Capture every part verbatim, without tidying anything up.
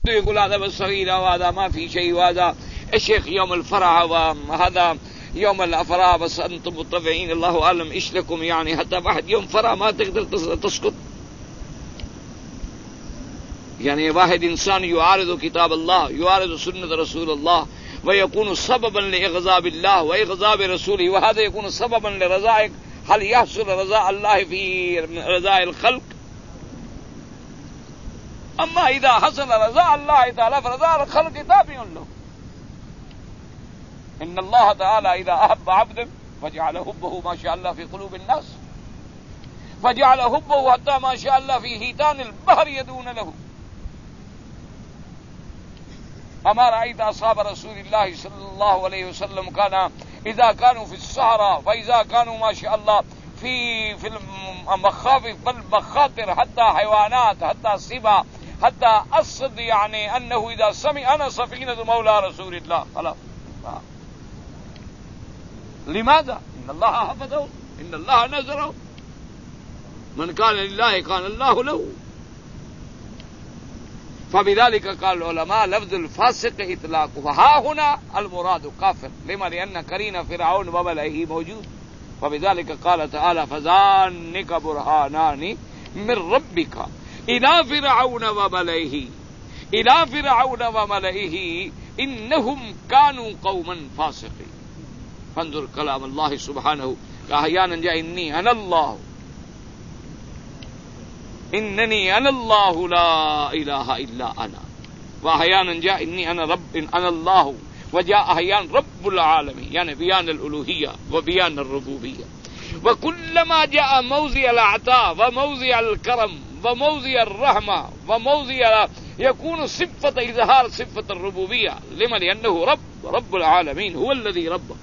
يقول هذا بالصغير وهذا ما في شيء وهذا الشيخ يوم الفرح وهذا يوم الأفراح بس أنتم متبعين الله أعلم إيش لكم يعني حتى واحد يوم فرح ما تقدر تسكت. يعني واحد إنسان يعارض كتاب الله يعارض سنة رسول الله ويكون سببا لإغضاب الله وإغضاب رسوله وهذا يكون سببا لرضاء. هل يحصل رضاء الله في رضاء الخلق؟ أما إذا حصل رضاء الله تعالى فرضاء الخلق تابع له. إن الله تعالى إذا أحب عبدا فجعل حبه ما شاء الله في قلوب الناس فجعل حبه حتى ما شاء الله في هيتان البحر يدون له. أما رأيت أصحاب رسول الله صلى الله عليه وسلم كان إذا كانوا في الصحراء فإذا كانوا ما شاء الله في في المخافف بل مخاطر حتى حيوانات حتى السباع حتى أصد يعني أنه إذا سمع أنا سفينة مولى رسول الله خلاص. لماذا؟ إن الله حفظه إن الله نزره من كان لله كان الله له. فبذلك قال العلماء لفظ الفاسق إطلاقه وها هنا المراد كافر لما لأن قرين فرعون وملئه موجود. فبذلك قال تعالى فذانك برهانان من ربك إلى فرعون وملئه إلى فرعون وملئه إنهم كانوا قوما فاسقين. فانظر كلام الله سبحانه أحيانا جاء إني أنا الله إنني أنا الله لا إله إلا أنا وأحيانا جاء إني أنا رب إن أنا الله وجاء أحيانا رب العالمين يعني بيان الألوهية وبيان الربوبية. وكلما جاء موضع العطاء وموضع الكرم وموضع الرحمة وموضع يكون صفة إظهار صفة الربوبية لما لأنه رب رب العالمين هو الذي ربه.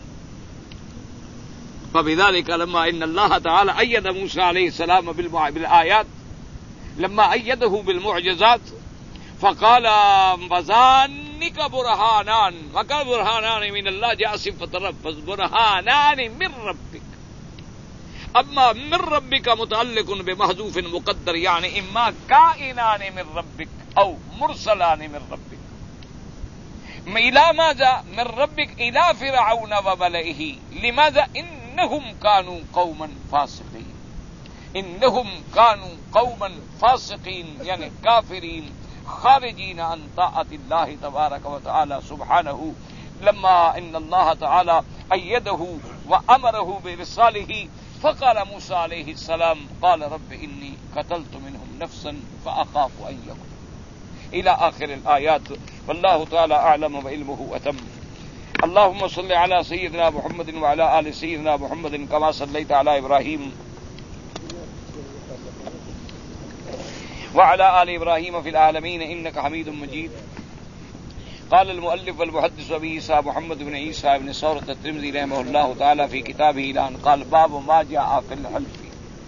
فبذلك لما إن الله تعالى أيد موسى عليه السلام بالآيات لما أيده بالمعجزات فقال فذانك برهانان وقال برهانان من الله جاء صفة الرب برهانان من ربك. أما من ربك متعلق بمحذوف مقدر يعني إما كائنان من ربك أو مرسلان من ربك. إلى ماذا من ربك؟ إلى فرعون وملئه. لماذا؟ إنهم كانوا قوما فاسقين إنهم كانوا قوما فاسقين يعني كافرين خارجين عن طاعة الله تبارك وتعالى سبحانه. لما إن الله تعالى أيده وأمره برساله فقال موسى عليه السلام قال رب إني قتلت منهم نفسا فأخاف أن يقتلوا إلى آخر الآيات. والله تعالى أعلم وعلمه أتم. اللهم صل على سيدنا محمد وعلى آل سيدنا محمد كما صليت على إبراهيم وعلى آل إبراهيم في العالمين إنك حميد مجيد. قال المؤلف والمحدث أبي عيسى محمد بن عيسى بن ثورة الترمذي رحمه الله تعالى في كتابه الآن قال باب ما جاء في الحلف.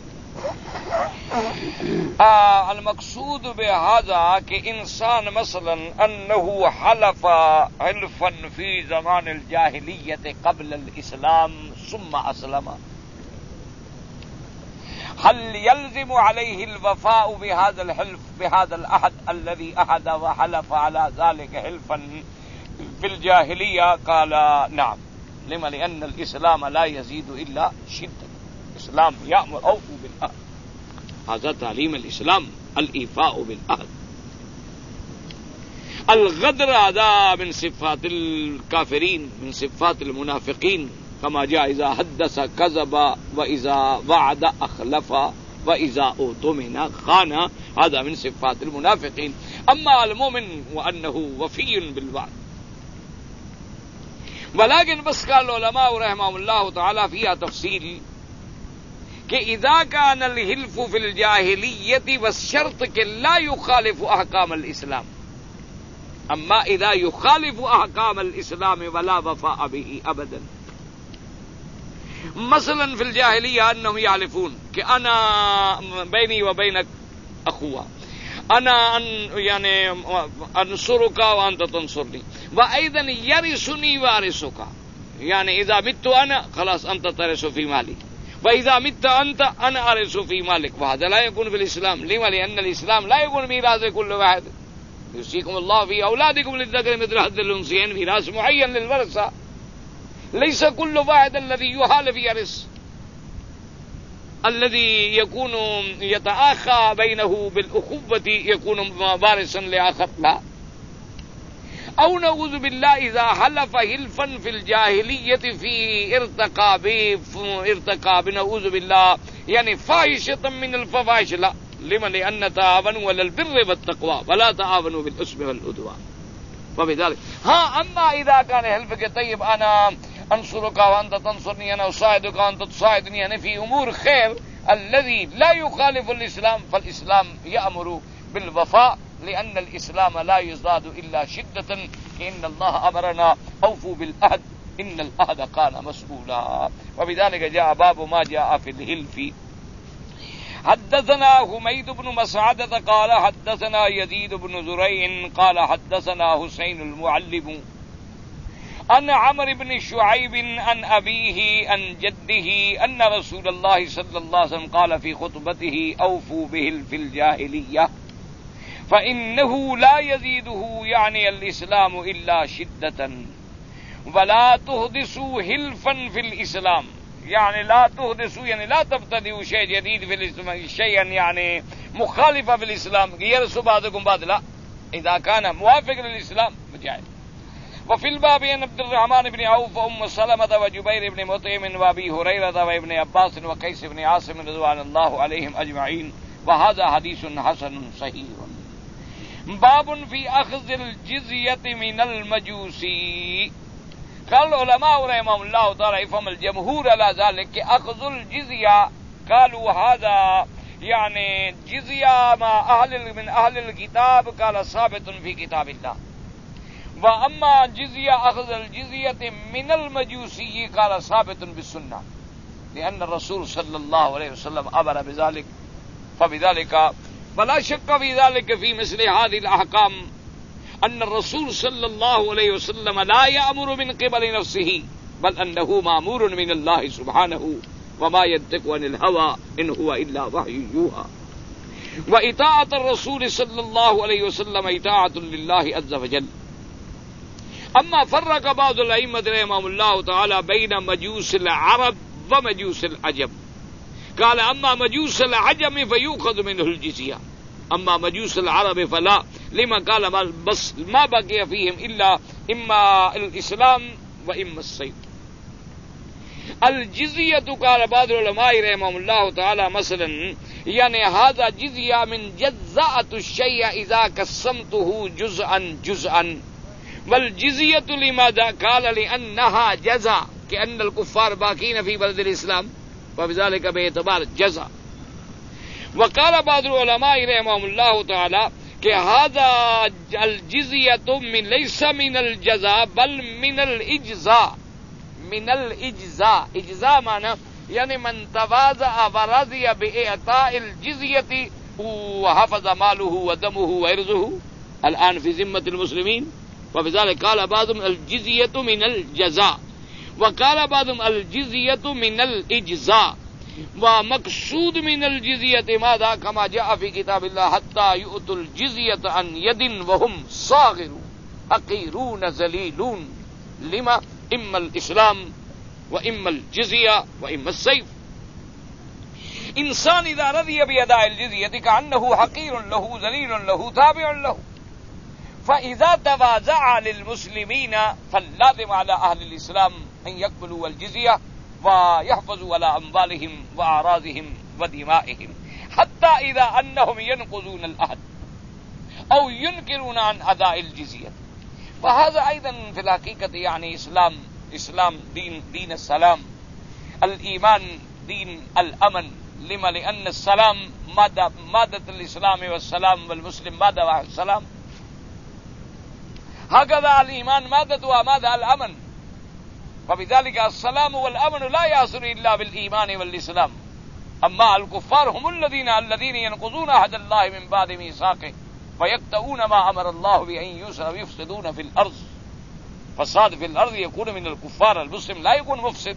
آه المقصود بهذا كإنسان مثلا أنه حلف حلفا في زمان الجاهلية قبل الإسلام ثم أسلم هل يلزم عليه الوفاء بهذا الحلف بهذا العهد الذي أحد وحلف على ذلك حلفا في الجاهلية؟ قال نعم. لما لأن الإسلام لا يزيد إلا شدة. الإسلام يأمر أوفوا بالعهد. هذا تعليم الإسلام الإيفاء بالعهد. الغدر هذا من صفات الكافرين من صفات المنافقين كما جاء إذا حدث كذب وإذا وعد أخلف وإذا أؤتمن خان. هذا من صفات المنافقين. أما المؤمن وأنه وفي بالوعد. ولكن بس قال العلماء رحمهم الله تعالى فيها تفصيل کہ اذا كان الحلف في الجاهلية والشرط کہ لا يخالف احکام الاسلام. اما اذا يخالف احکام الاسلام ولا وفاء به ابدا. مثلا في الجاهلية انهم يحلفون کہ انا بيني وبينك اخوة انا ان يعني انصرك وانت تنصرني وايضا يرثني وارثك يعني اذا مت انا خلاص انت ترث في مالي وإذا مت أنت أنا أرث في مالك. وهذا لا يكون في الإسلام. لما؟ لأن الإسلام لا يكون ميراث كل واحد. يوصيكم الله في أولادكم للذكر مثل حظ الأنثيين ميراث معين للورثة ليس كل واحد الذي يحال في إرث الذي يكون يتآخى بينه بالأخوة يكون وارثا لآخر، لا. أو نعوذ بالله إذا حلف حلفا في الجاهلية في ارتكاب ارتكاب نعوذ بالله يعني فاحشة من الفواحش، لا. لما لأن تعاونوا على البر والتقوى ولا تعاونوا بالإثم والعدوان. وبذلك ها أما إذا كان حلفك طيب أنا أنصرك وأنت تنصرني، أنا أساعدك وأنت تساعدني، يعني في أمور خير الذي لا يخالف الإسلام، فالإسلام يأمر بالوفاء لأن الإسلام لا يزداد إلا شدة. إن الله أمرنا أوفوا بالعهد إن العهد كان مسؤولا. وبذلك جاء باب ما جاء في الحلف. حدثنا حميد بن مسعدة قال حدثنا يزيد بن زريع قال حدثنا حسين المعلم عن عمرو بن شعيب عن أبيه عن جده أن رسول الله صلى الله عليه وسلم قال في خطبته أوفوا بحلف الجاهلية فإنه لا يزيده يعني الإسلام إلا شدة ولا تحدثوا حلفا في الإسلام يعني لا تحدثوا يعني لا تبتدئوا شيء جديد في الإسلام شيئا يعني مخالفة في الإسلام يرث بعضكم بعض، لا. إذا كان موافق للإسلام جائز. وفي الباب عن عبد الرحمن بن عوف وأم سلمة وجبير بن مطعم وأبي هريرة وابن عباس وقيس بن عاصم رضوان الله عليهم أجمعين. وهذا حديث حسن صحيح. باب في أخذ الجزية من المجوسي. قال العلماء رحمهم الله تعالى يفهم الجمهور على ذلك أخذ الجزية، قالوا هذا يعني جزية مع أهل من أهل الكتاب قال ثابت في كتاب الله. وأما جزية أخذ الجزية من المجوسي قال ثابت بالسنة لأن الرسول صلى الله عليه وسلم أمر بذلك. فبذلك فلا شك في ذلك في مثل هذه الأحكام أن الرسول صلى الله عليه وسلم لا يأمر من قبل نفسه بل أنه مأمور من الله سبحانه وما ينطق عن الهوى إن هو إلا وحي يوحى. وإطاعة الرسول صلى الله عليه وسلم إطاعة لله عز وجل. أما فرق بعض الأئمة رحمهم الله تعالى بين مجوس العرب ومجوس العجم، قال أما مجوس العجم فيؤخذ منه الجزية أما مجوس العرب فلا. لما قال بس ما بقي فيهم إلا إما الإسلام وإما السيف. الجزية قال بعض العلماء رحمهم الله تعالى مثلا يعني هذا جزية من جزاءة الشيء إذا قسمته جزءا جزءا. والجزية لماذا؟ قال لأنها جزاء كأن الكفار باقين في بلد الإسلام وبذلك باعتبار جزاء. وقال بعض العلماء رحمهم الله تعالى کہ هذا الجزية من ليس من الجزاء بل من الإجزاء. من الإجزاء إجزاء معنى يعني من تواضع ورضي بإعطاء الجزية وحفظ ماله ودمه وعرضه الآن في ذمة المسلمين. وبذلك قال بعضهم الجزية من الجزاء وقال بعضهم الجزية من الإجزاء. ومقصود من الجزية ماذا؟ كما جاء في كتاب الله حتى يؤتوا الجزية عن يد وهم صاغرون حقيرون ذليلون. لما؟ إما الإسلام وإما الجزية وإما السيف. إنسان إذا رضي بأداء الجزية كأنه حقير له ذليل له تابع له. فإذا تواضع للمسلمين فاللازم على أهل الإسلام أن يقبلوا الجزية ويحفظوا على أموالهم وأعراضهم ودمائهم حتى إذا أنهم ينقضون العهد أو ينكرون عن أداء الجزية. فهذا أيضا في الحقيقة يعني إسلام إسلام دين دين السلام. الإيمان دين الأمن. لما؟ لأن السلام مادة مادة الإسلام والسلام والمسلم مادة واحد السلام. هكذا الإيمان مادة ومادة الأمن. فبذلك السلام والأمن لا يحصل إلا بالإيمان والإسلام. أما الكفار هم الذين الذين ينقضون عهد الله من بعد ميثاقه ويقطعون ما أمر الله بأن يوصل ويفسدون في الأرض. فساد في الأرض يكون من الكفار. المسلم لا يكون مفسد.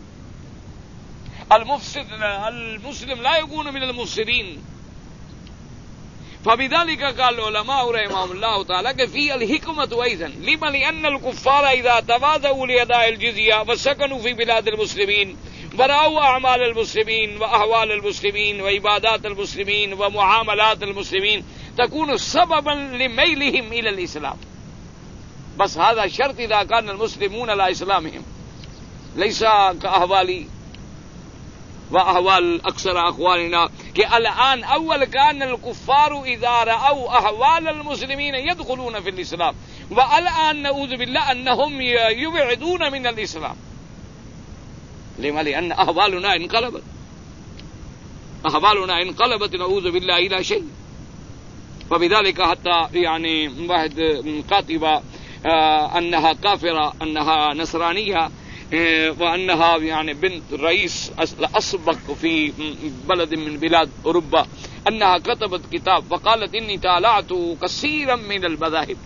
المفسد المسلم لا يكون من المفسدين. فبذلك قال العلماء رحمهم الله تعالى في الحكمة أيضا لما لأن الكفار إذا تواضعوا لأداء الجزية وسكنوا في بلاد المسلمين ورأوا أعمال المسلمين وأحوال المسلمين وعبادات المسلمين ومعاملات المسلمين تكون سببا لميلهم إلى الإسلام. بس هذا شرط إذا كان المسلمون على إسلامهم ليس كأحوالي وأحوال أكثر أخواننا کہ الآن أول كان الكفار إذا رأوا أحوال المسلمين يدخلون في الإسلام والآن نعوذ بالله أنهم يبعدون من الإسلام. لما؟ لأن أحوالنا انقلبت أحوالنا انقلبت نعوذ بالله إلى شيء. فبذلك حتى يعني واحد كاتبة أنها كافرة أنها نصرانية وأنها يعني بنت رئيس أسبق في بلد من بلاد أوروبا أنها كتبت كتاب فقالت إني تالعت كثيرا من المذاهب.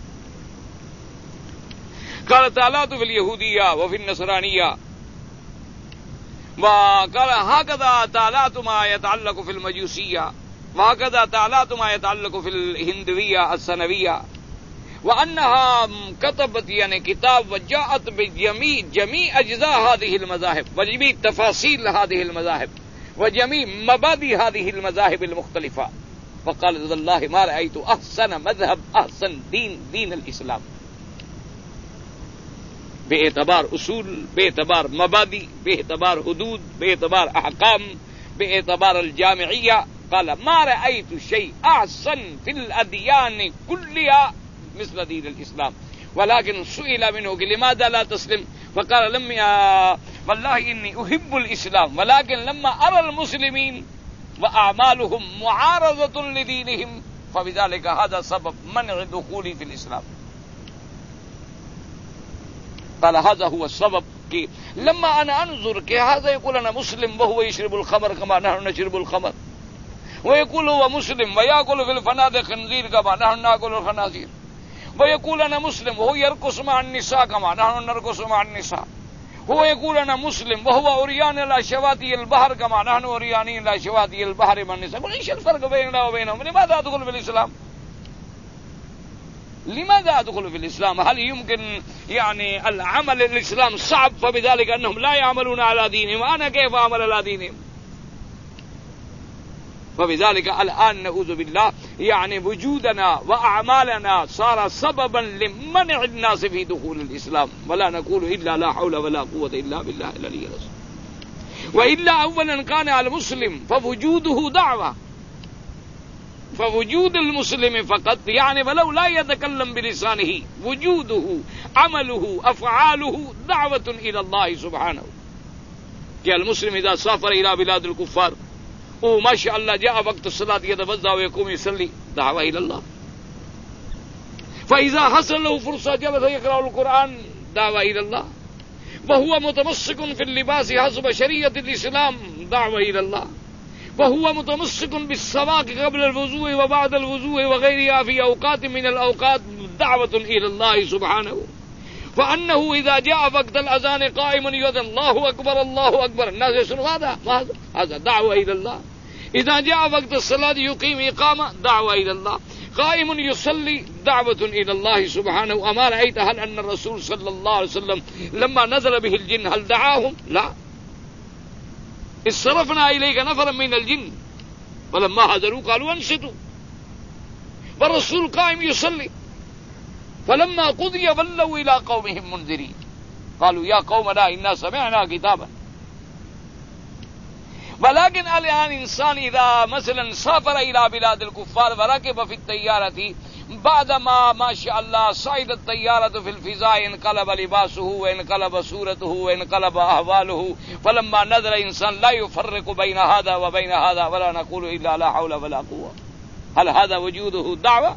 قالت تالعت في اليهودية وفي النصرانية وقال هكذا تالعت ما يتعلق في المجوسية وهكذا تالعت ما يتعلق في الهندوية السنوية وأنها كتبت يعني كتاب وجاءت بجميع جميع أجزاء هذه المذاهب وجميع تفاصيل هذه المذاهب وجميع مبادئ هذه المذاهب المختلفة. فقال والله ما رأيت أحسن مذهب أحسن دين دين الإسلام باعتبار أصول باعتبار مبادئ باعتبار حدود باعتبار أحكام باعتبار الجامعية. قال ما رأيت شيء أحسن في الأديان كلها مثل دين الإسلام. ولكن سئل منه لماذا لا تسلم فقال لم يا والله إني أحب الإسلام ولكن لما أرى المسلمين وأعمالهم معارضة لدينهم فبذلك هذا سبب منع دخولي في الإسلام. قال هذا هو السبب کہ لما أنا أنظر کہ هذا يقول أنا مسلم وهو يشرب الخمر كما نحن نشرب الخمر ويقول هو مسلم ويأكل في الفنادق خنزير كما نحن نأكل الخنازير ويقول أنا مسلم وهو يرقص مع النساء كما نحن نرقص مع النساء هو يقول أنا مسلم وهو عريان على شواطئ البحر كما نحن عريانين على شواطئ البحر مع النساء. قل إيش الفرق بيننا وبينهم؟ لماذا أدخل في الإسلام؟ لماذا أدخل في الإسلام؟ هل يمكن يعني العمل الإسلام صعب فبذلك أنهم لا يعملون على دينهم وأنا كيف أعمل على دينهم؟ فبذلك الآن نعوذ بالله يعني وجودنا وأعمالنا صار سببا لمنع الناس في دخول الإسلام ولا نقول إلا لا حول ولا قوة إلا بالله العلي العظيم. وإلا أولا كان على المسلم فوجوده دعوة فوجود المسلم فقط يعني ولو لا يتكلم بلسانه وجوده عمله أفعاله دعوة إلى الله سبحانه. کہ المسلم إذا سافر إلى بلاد الكفار وما شاء الله جاء وقت الصلاة يتوضأ ويقوم يصلي دعوة إلى الله. فإذا حصل له فرصة جلس يقرأ القرآن دعوة إلى الله. وهو متمسك في اللباس حسب شريعة الإسلام دعوة إلى الله. وهو متمسك بالسواك قبل الوضوء وبعد الوضوء وغيرها في أوقات من الأوقات دعوة إلى الله سبحانه. فأنه إذا جاء وقت الأذان قائم يؤذن الله أكبر الله أكبر الناس يسمعون هذا هذا دعوة إلى الله. إذا جاء وقت الصلاة يقيم إقامة دعوة إلى الله. قائم يصلي دعوة إلى الله سبحانه. أما رأيت هل أن الرسول صلى الله عليه وسلم لما نزل به الجن هل دعاهم؟ لا. اصرفنا إليك نفرا من الجن ولما حضروا قالوا انصتوا والرسول قائم يصلي. فلما قضي ولوا إلى قومهم منذرين قالوا يا قومنا إنا سمعنا كتابا. ولكن الآن إنسان إذا مثلا سافر إلى بلاد الكفار وركب في الطيارة بعدما ما شاء الله صعد الطيارة في الفضاء انقلب لباسه وانقلب صورته وانقلب أحواله. فلما نظر إنسان لا يفرق بين هذا وبين هذا ولا نقول إلا لا حول ولا قوة. هل هذا وجوده دعوة؟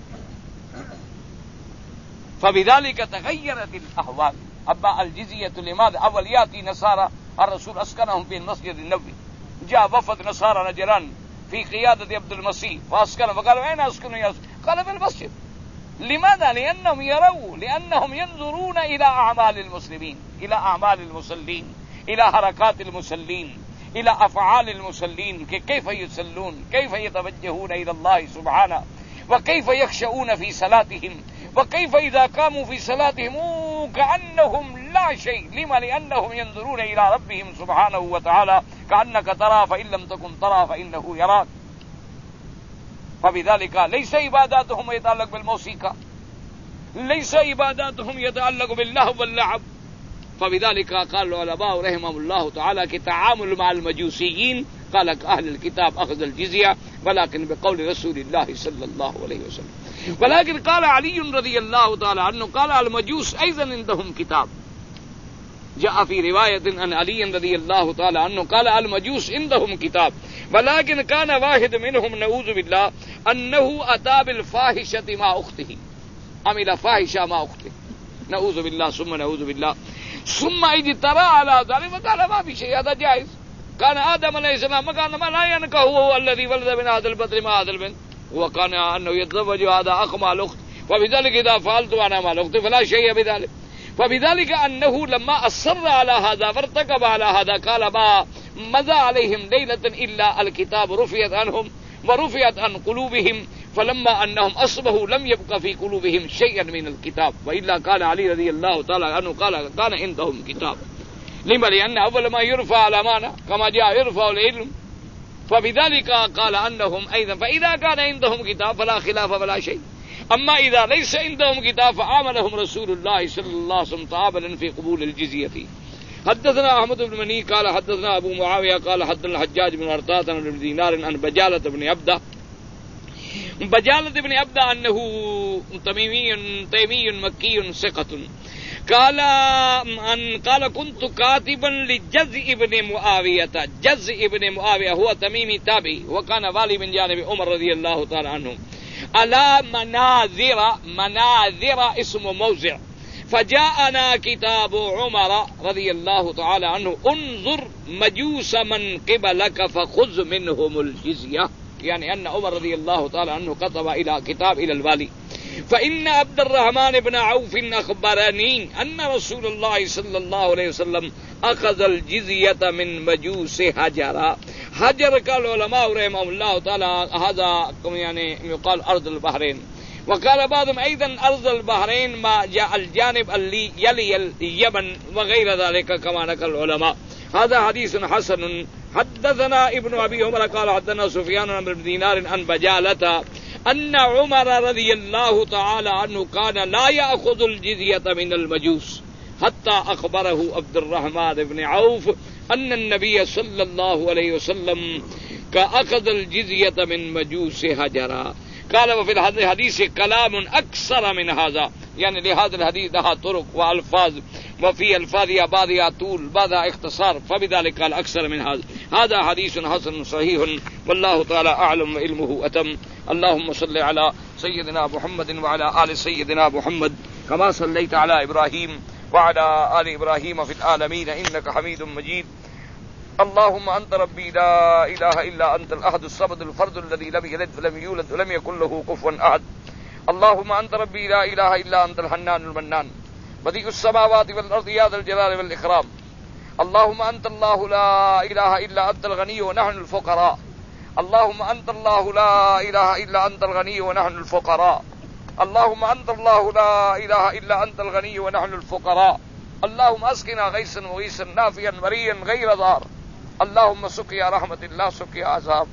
فبذلك تغيرت الأحوال. أما الجزية لماذا؟ أول يأتي نصارى الرسول أسكنهم في المسجد النبوي. جاء وفد نصارى نجران في قيادة عبد المسيح فأسكنهم فقالوا أين أسكنوا يا رسول؟ قال في المسجد. لماذا؟ لأنهم يروا لأنهم ينظرون إلى أعمال المسلمين إلى أعمال المصلين إلى حركات المصلين الى افعال المصلين کہ کیف یصلون کیف یتوجهون الى الله سبحانه وكيف يخشعون في صلاتهم وكيف اذا قاموا في صلاتهم كانهم لا شيء لما لانهم ينظرون الى ربهم سبحانه وتعالى كانك ترى فان لم تكن ترى فانه يراك فبذلك ليس عباداتهم يتعلق بالموسيقى ليس عباداتهم يتعلق باللهو واللعب فبذلك قال العلماء رحمهم الله تعالى کہ تعامل مع المجوسيين قال اهل الكتاب اخذ الجزيه ولكن بقول رسول الله صلى الله عليه وسلم ولكن قال علي رضي الله تعالى عنه قال المجوس ايضا عندهم كتاب جاء في روايه عن علي رضي الله تعالى عنه قال المجوس عندهم كتاب ولكن كان واحد منهم نعوذ بالله انه اتى بالفاحشه مع اخته عمل فاحشه مع اخته نعوذ بالله ثم نعوذ بالله ثم اجترى على ذلك وقال ما في شيء هذا جائز كان آدم علیہ السلام كان ما لا ينكح هو الذي ولد من هذا البطن مع هذا البنت وكان انه يتزوج هذا اخ مع الاخت وبذلك اذا فعلت انا مع الاخت فلا شيء بذلك فبذلك انه لما اصر على هذا وارتكب على هذا قال ما مضى عليهم ليله الا الكتاب رفعت عنهم ورفعت عن قلوبهم فلما انهم اصبحوا لم يبق في قلوبهم شيئا من الكتاب والا قال علي رضي الله تعالى عنه قال كان عندهم كتاب لما لان اول ما يرفع على معنى كما جاء يرفع العلم فبذلك قال انهم ايضا فاذا كان عندهم كتاب فلا خلاف ولا شيء اما اذا ليس عندهم كتاب فعاملهم رسول الله صلى الله عليه وسلم تعاملا في قبول الجزيه. حدثنا احمد بن مني قال حدثنا ابو معاويه قال حدثنا الحجاج بن ارطاط عن ابن دينار عن بجالة بن عبده بجالة بن عبده انه تميمي تيمي مكي ثقة قال ان قال كنت كاتبا لجزء ابن معاويه جزء ابن معاويه هو تميمي تابعي وكان والي من جانب عمر رضي الله تعالى عنه على مناظر مناظر اسم موضع فجاءنا كتاب عمر رضي الله تعالى عنه انظر مجوس من قبلك فخذ منهم الجزية يعني أن عمر رضي الله تعالى عنه كتب إلى كتاب إلى الوالي فإن عبد الرحمن بن عوف أخبرني أن رسول الله صلى الله عليه وسلم أخذ الجزية من مجوس هجر هجر قال العلماء رحمهم الله تعالى هذا يعني يقال أرض البحرين وقال بعضهم أيضا أرض البحرين ما جاء الجانب اللي يلي اليمن وغير ذلك كما نقل العلماء. هذا حديث حسن. حدثنا ابن أبي عمر قال حدثنا سفيان عن ابن دينار عن بجالة أن عمر رضي الله تعالى عنه كان لا يأخذ الجزية من المجوس حتى أخبره عبد الرحمن بن عوف أن النبي صلى الله عليه وسلم كأخذ الجزية من مجوس هجر. قال وفي الحديث كلام أكثر من هذا يعني لهذا الحديث لها طرق وألفاظ وفي ألفاظها بعضها طول بعضها اختصار فبذلك قال أكثر من هذا. هذا حديث حسن صحيح والله تعالى أعلم وعلمه أتم. اللهم صل على سيدنا محمد وعلى آل سيدنا محمد كما صليت على إبراهيم وعلى آل إبراهيم في العالمين إنك حميد مجيد. اللهم أنت ربي لا إله إلا أنت الأحد الصمد الفرد الذي لم يلد ولم يولد ولم يكن له كفوا أحد. اللهم أنت ربي لا إله إلا أنت الحنان المنان بديع السماوات والأرض يا ذا الجلال والإكرام. اللهم أنت الله لا إله إلا أنت الغني ونحن الفقراء. اللهم أنت الله لا إله إلا أنت الغني ونحن الفقراء. اللهم أنت الله لا إله إلا أنت الغني ونحن الفقراء. اللهم أسقنا غيثا مغيثا نافعا مريا غير ضار. اللهم سقيا رحمة الله سقيا عذاب.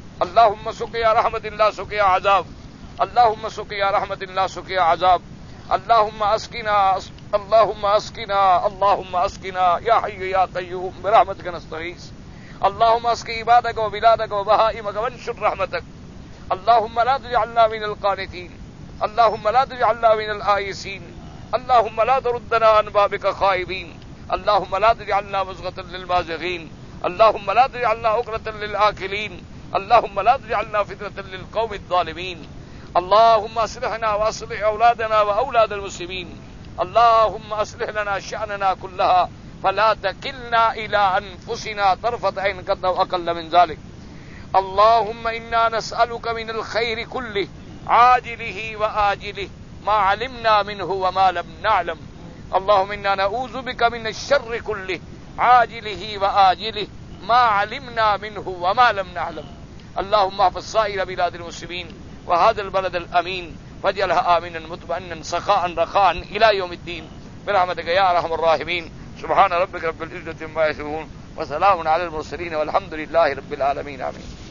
اللهم سقيا رحمة الله سقيا عذاب. اللهم سقيا رحمة الله سقيا عذاب. اللهم أسقنا اللهم أسقنا اللهم أسقنا يا حي يا قيوم برحمتك نستغيث. اللهم أسق عبادك وبلادك وبهائمك وانشر رحمتك. اللهم لا تجعلنا من القانتين. اللهم لا تجعلنا من الآيسين. اللهم لا تردنا عن بابك خائبين. اللهم لا تجعلنا مزغة للمازغين. اللهم لا تجعلنا عقدة للآكلين. اللهم لا تجعلنا فتنة للقوم الظالمين. اللهم أصلحنا وأصلح أولادنا وأولاد المسلمين. اللهم أصلح لنا شأننا كلها فلا تكلنا إلى أنفسنا طرفة عين قد أو أقل من ذلك. اللهم إنا نسألك من الخير كله عاجله وآجله ما علمنا منه وما لم نعلم. اللهم إنا نعوذ بك من الشر كله عاجله وآجله ما علمنا منه وما لم نعلم. اللهم احفظ سائر بلاد المسلمين وهذا البلد الامين واجعلها امنا مطمئنا سخاء رخاء الى يوم الدين برحمتك يا ارحم الراحمين. سبحان ربك رب العزة عما يصفون وسلام على المرسلين والحمد لله رب العالمين. آمين.